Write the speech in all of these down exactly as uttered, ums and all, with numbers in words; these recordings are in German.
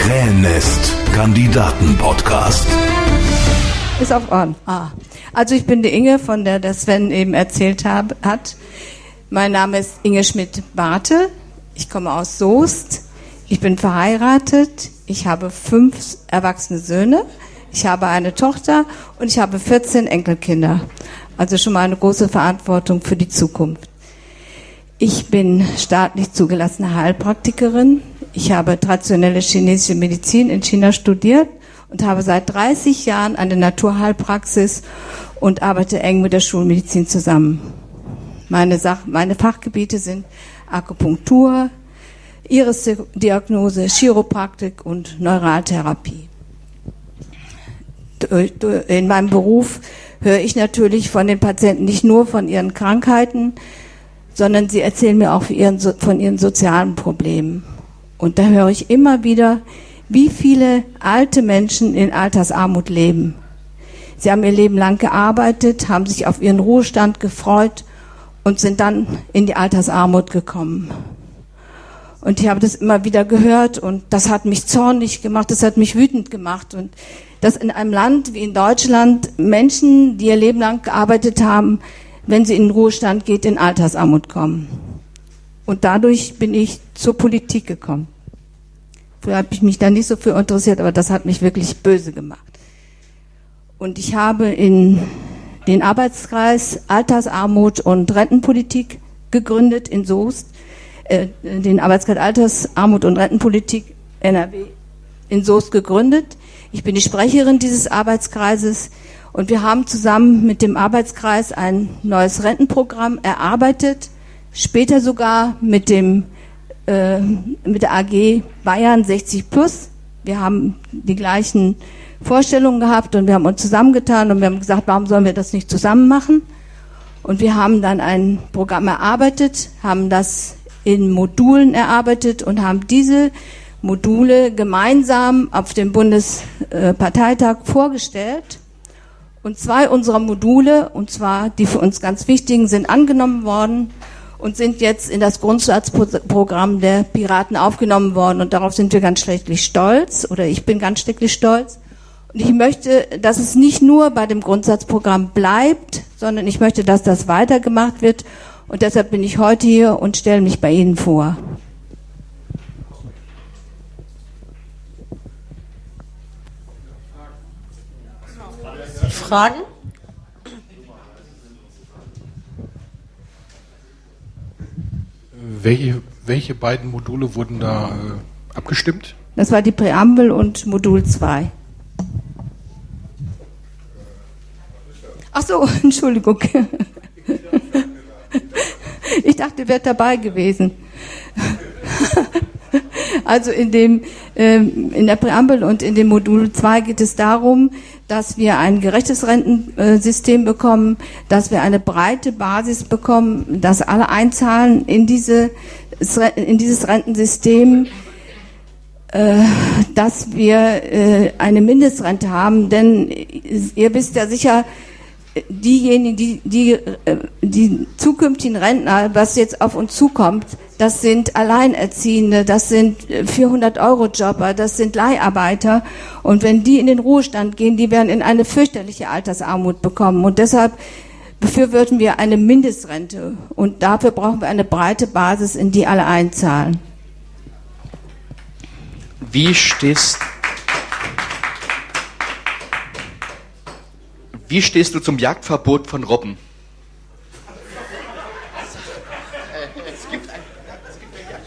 Krähennest Kandidaten-Podcast. Ist auf On. Ah. Also ich bin die Inge, von der der Sven eben erzählt hab, hat. Mein Name ist Inge Schmidt-Barthe. Ich komme aus Soest. Ich bin verheiratet. Ich habe fünf erwachsene Söhne. Ich habe eine Tochter und ich habe vierzehn Enkelkinder. Also schon mal eine große Verantwortung für die Zukunft. Ich bin staatlich zugelassene Heilpraktikerin. Ich habe traditionelle chinesische Medizin in China studiert und habe seit dreißig Jahren eine Naturheilpraxis und arbeite eng mit der Schulmedizin zusammen. Meine, Sach- meine Fachgebiete sind Akupunktur, Irisdiagnose, Chiropraktik und Neuraltherapie. In meinem Beruf höre ich natürlich von den Patienten nicht nur von ihren Krankheiten, sondern sie erzählen mir auch von ihren sozialen Problemen. Und da höre ich immer wieder, wie viele alte Menschen in Altersarmut leben. Sie haben ihr Leben lang gearbeitet, haben sich auf ihren Ruhestand gefreut und sind dann in die Altersarmut gekommen. Und ich habe das immer wieder gehört und das hat mich zornig gemacht, das hat mich wütend gemacht. Und dass in einem Land wie in Deutschland Menschen, die ihr Leben lang gearbeitet haben, wenn sie in den Ruhestand geht, in Altersarmut kommen. Und dadurch bin ich zur Politik gekommen. Früher habe ich mich da nicht so für interessiert, aber das hat mich wirklich böse gemacht. Und ich habe in den Arbeitskreis Altersarmut und Rentenpolitik gegründet in Soest, äh, den Arbeitskreis Altersarmut und Rentenpolitik N R W in Soest gegründet. Ich bin die Sprecherin dieses Arbeitskreises und wir haben zusammen mit dem Arbeitskreis ein neues Rentenprogramm erarbeitet, später sogar mit dem äh, mit der A G Bayern sechzig plus. Wir haben die gleichen Vorstellungen gehabt und wir haben uns zusammengetan und wir haben gesagt, warum sollen wir das nicht zusammen machen? Und wir haben dann ein Programm erarbeitet, haben das in Modulen erarbeitet und haben diese Module gemeinsam auf dem Bundesparteitag vorgestellt. Und zwei unserer Module, und zwar die für uns ganz wichtigen, sind angenommen worden und sind jetzt in das Grundsatzprogramm der Piraten aufgenommen worden. Und darauf sind wir ganz schrecklich stolz, oder ich bin ganz schrecklich stolz. Und ich möchte, dass es nicht nur bei dem Grundsatzprogramm bleibt, sondern ich möchte, dass das weitergemacht wird. Und deshalb bin ich heute hier und stelle mich bei Ihnen vor. Fragen? Welche, welche beiden Module wurden da äh, abgestimmt? Das war die Präambel und Modul zwei. Ach so, Entschuldigung. Ich dachte, ihr wärt dabei gewesen. Also in dem ähm, in der Präambel und in dem Modul zwei geht es darum, dass wir ein gerechtes Rentensystem bekommen, dass wir eine breite Basis bekommen, dass alle einzahlen in diese in dieses Rentensystem, äh, dass wir äh, eine Mindestrente haben, denn ihr wisst ja sicher, diejenigen, die, die, die zukünftigen Rentner, was jetzt auf uns zukommt, das sind Alleinerziehende, das sind vierhundert-Euro-Jobber, das sind Leiharbeiter. Und wenn die in den Ruhestand gehen, die werden in eine fürchterliche Altersarmut bekommen. Und deshalb befürworten wir eine Mindestrente. Und dafür brauchen wir eine breite Basis, in die alle einzahlen. Wie stehst Wie stehst du zum Jagdverbot von Robben? Es gibt ein, es gibt ein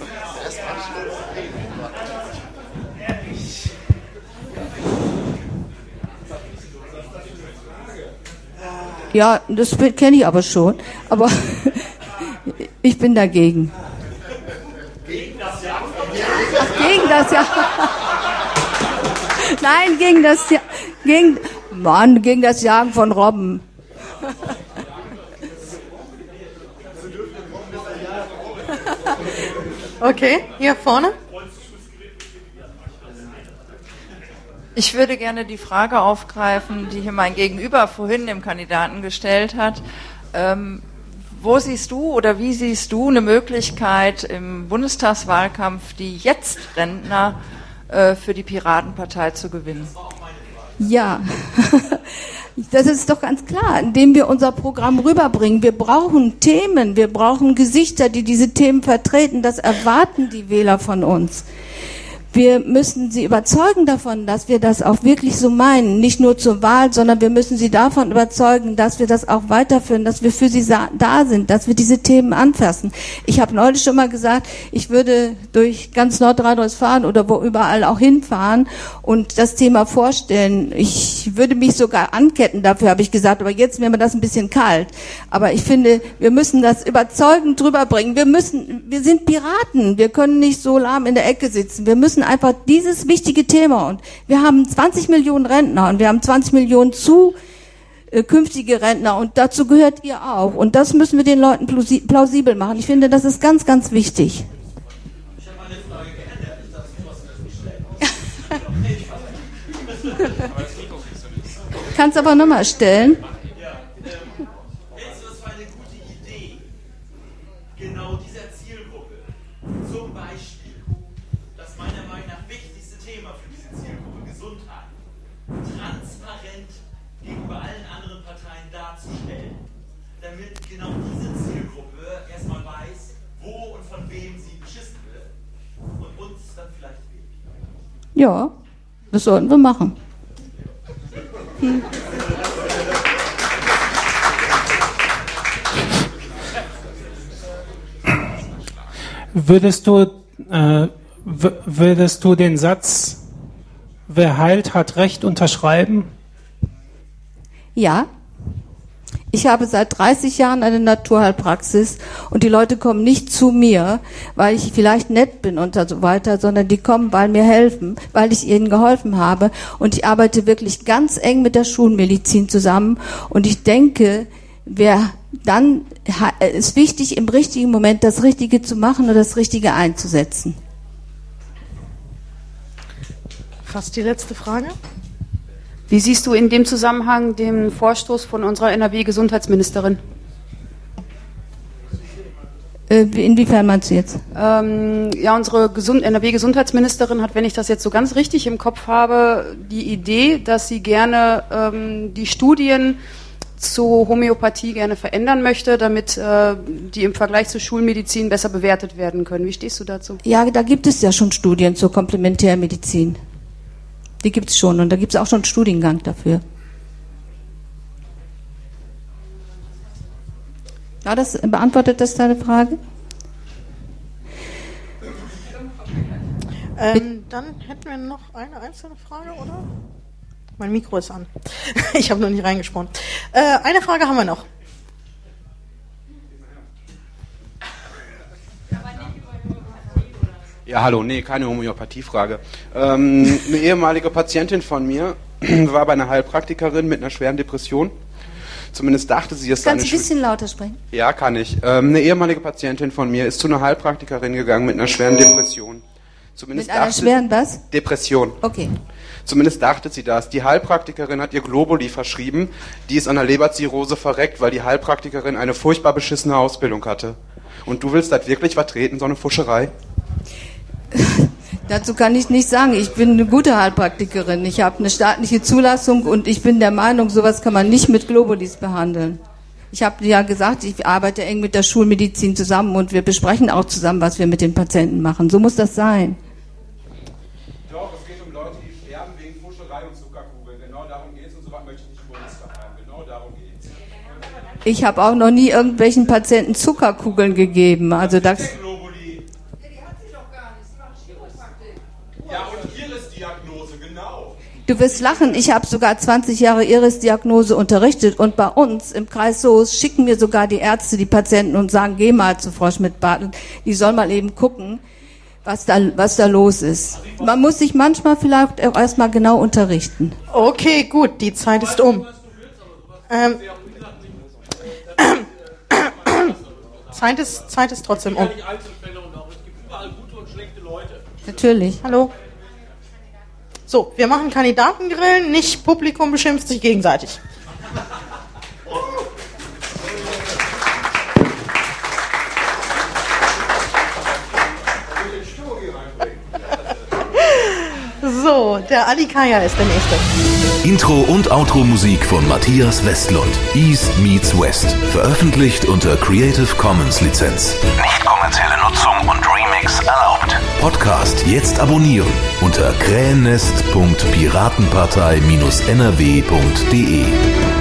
Jagdverbot. Ja, das kenne ich aber schon. Aber ich bin dagegen. Gegen das Jagdverbot? Ach, gegen das Jagdverbot. Nein, gegen das ja gegen Mann, gegen das Jagen von Robben. Okay, hier vorne. Ich würde gerne die Frage aufgreifen, die hier mein Gegenüber vorhin dem Kandidaten gestellt hat. Ähm, wo siehst du oder wie siehst du eine Möglichkeit im Bundestagswahlkampf, die jetzt Rentner äh, für die Piratenpartei zu gewinnen? Ja, das ist doch ganz klar, indem wir unser Programm rüberbringen. Wir brauchen Themen, wir brauchen Gesichter, die diese Themen vertreten. Das erwarten die Wähler von uns. Wir müssen sie überzeugen davon, dass wir das auch wirklich so meinen. Nicht nur zur Wahl, sondern wir müssen sie davon überzeugen, dass wir das auch weiterführen, dass wir für sie da sind, dass wir diese Themen anfassen. Ich habe neulich schon mal gesagt, ich würde durch ganz Nordrhein-Westfalen oder wo überall auch hinfahren und das Thema vorstellen. Ich würde mich sogar anketten, dafür habe ich gesagt, aber jetzt wäre mir das ein bisschen kalt. Aber ich finde, wir müssen das überzeugend drüber bringen. Wir müssen, wir sind Piraten, wir können nicht so lahm in der Ecke sitzen. Wir müssen einfach dieses wichtige Thema, und wir haben zwanzig Millionen Rentner und wir haben zwanzig Millionen zukünftige Rentner, und dazu gehört ihr auch, und das müssen wir den Leuten plausibel machen. Ich finde, das ist ganz, ganz wichtig. Ich habe meine Frage geändert, ich darf es trotzdem nicht stellen. Kannst aber nochmal stellen. Ja, ähm, hältst du das für eine gute Idee, genau dieser Zielgruppe, zum Beispiel das meiner Meinung nach wichtigste Thema für diese Zielgruppe, Gesundheit, transparent gegenüber allen anderen Parteien darzustellen, damit genau diese Zielgruppe erstmal weiß, wo und von wem sie beschissen wird und uns dann vielleicht wählt? Ja, das sollten wir machen. Hm. Würdest du, äh, w- würdest du den Satz, wer heilt, hat Recht, unterschreiben? Ja. Ich habe seit dreißig Jahren eine Naturheilpraxis, und die Leute kommen nicht zu mir, weil ich vielleicht nett bin und so weiter, sondern die kommen, weil mir helfen, weil ich ihnen geholfen habe, und ich arbeite wirklich ganz eng mit der Schulmedizin zusammen, und ich denke, wer dann ist wichtig, im richtigen Moment das Richtige zu machen und das Richtige einzusetzen. Fast die letzte Frage. Wie siehst du in dem Zusammenhang den Vorstoß von unserer N R W-Gesundheitsministerin? Äh, inwiefern meinst du jetzt? Ähm, ja, unsere Gesund- N R W-Gesundheitsministerin hat, wenn ich das jetzt so ganz richtig im Kopf habe, die Idee, dass sie gerne ähm, die Studien zur Homöopathie gerne verändern möchte, damit äh, die im Vergleich zur Schulmedizin besser bewertet werden können. Wie stehst du dazu? Ja, da gibt es ja schon Studien zur Komplementärmedizin. Die gibt es schon, und da gibt es auch schon einen Studiengang dafür. Ja, das beantwortet das deine Frage? Ähm, dann hätten wir noch eine einzelne Frage, oder? Mein Mikro ist an. Ich habe noch nicht reingesprochen. Äh, eine Frage haben wir noch. Ja, hallo, nee, keine Homöopathiefrage. Ähm, eine ehemalige Patientin von mir war bei einer Heilpraktikerin mit einer schweren Depression. Zumindest dachte sie, es sei eine... Kannst du ein bisschen lauter sprechen? Ja, kann ich. Ähm, eine ehemalige Patientin von mir ist zu einer Heilpraktikerin gegangen mit einer schweren Depression. Zumindest mit einer dachte, schweren was? Depression. Okay. Zumindest dachte sie das. Die Heilpraktikerin hat ihr Globuli verschrieben. Die ist an der Leberzirrhose verreckt, weil die Heilpraktikerin eine furchtbar beschissene Ausbildung hatte. Und du willst das wirklich vertreten, so eine Fuscherei? Dazu kann ich nichts sagen. Ich bin eine gute Heilpraktikerin. Ich habe eine staatliche Zulassung, und ich bin der Meinung, sowas kann man nicht mit Globulis behandeln. Ich habe ja gesagt, ich arbeite eng mit der Schulmedizin zusammen, und wir besprechen auch zusammen, was wir mit den Patienten machen. So muss das sein. Doch, es geht um Leute, die sterben wegen Fuscherei und Zuckerkugeln. Genau darum geht es, und so was möchte ich nicht über uns verfahren. Genau darum geht es. Ich habe auch noch nie irgendwelchen Patienten Zuckerkugeln gegeben. Also das... Ja, und Iris-Diagnose, genau. Du wirst lachen, ich habe sogar zwanzig Jahre Iris-Diagnose unterrichtet, und bei uns im Kreis Soest schicken mir sogar die Ärzte die Patienten und sagen, geh mal zu Frau Schmidt-Bartel, die soll mal eben gucken, was da, was da los ist. Man muss sich manchmal vielleicht auch erstmal genau unterrichten. Okay, gut, die Zeit ist um. Ähm, Zeit ist, Zeit ist trotzdem um. Natürlich. Hallo. So, wir machen Kandidatengrillen, nicht Publikum beschimpft sich gegenseitig. So, der Ali Kaya ist der Nächste. Intro und Outro Musik von Matthias Westlund. East meets West. Veröffentlicht unter Creative Commons Lizenz. Nicht kommerzielle Nutzung und Remix erlaubt. Podcast jetzt abonnieren unter krähennest punkt piratenpartei Bindestrich n r w punkt d e.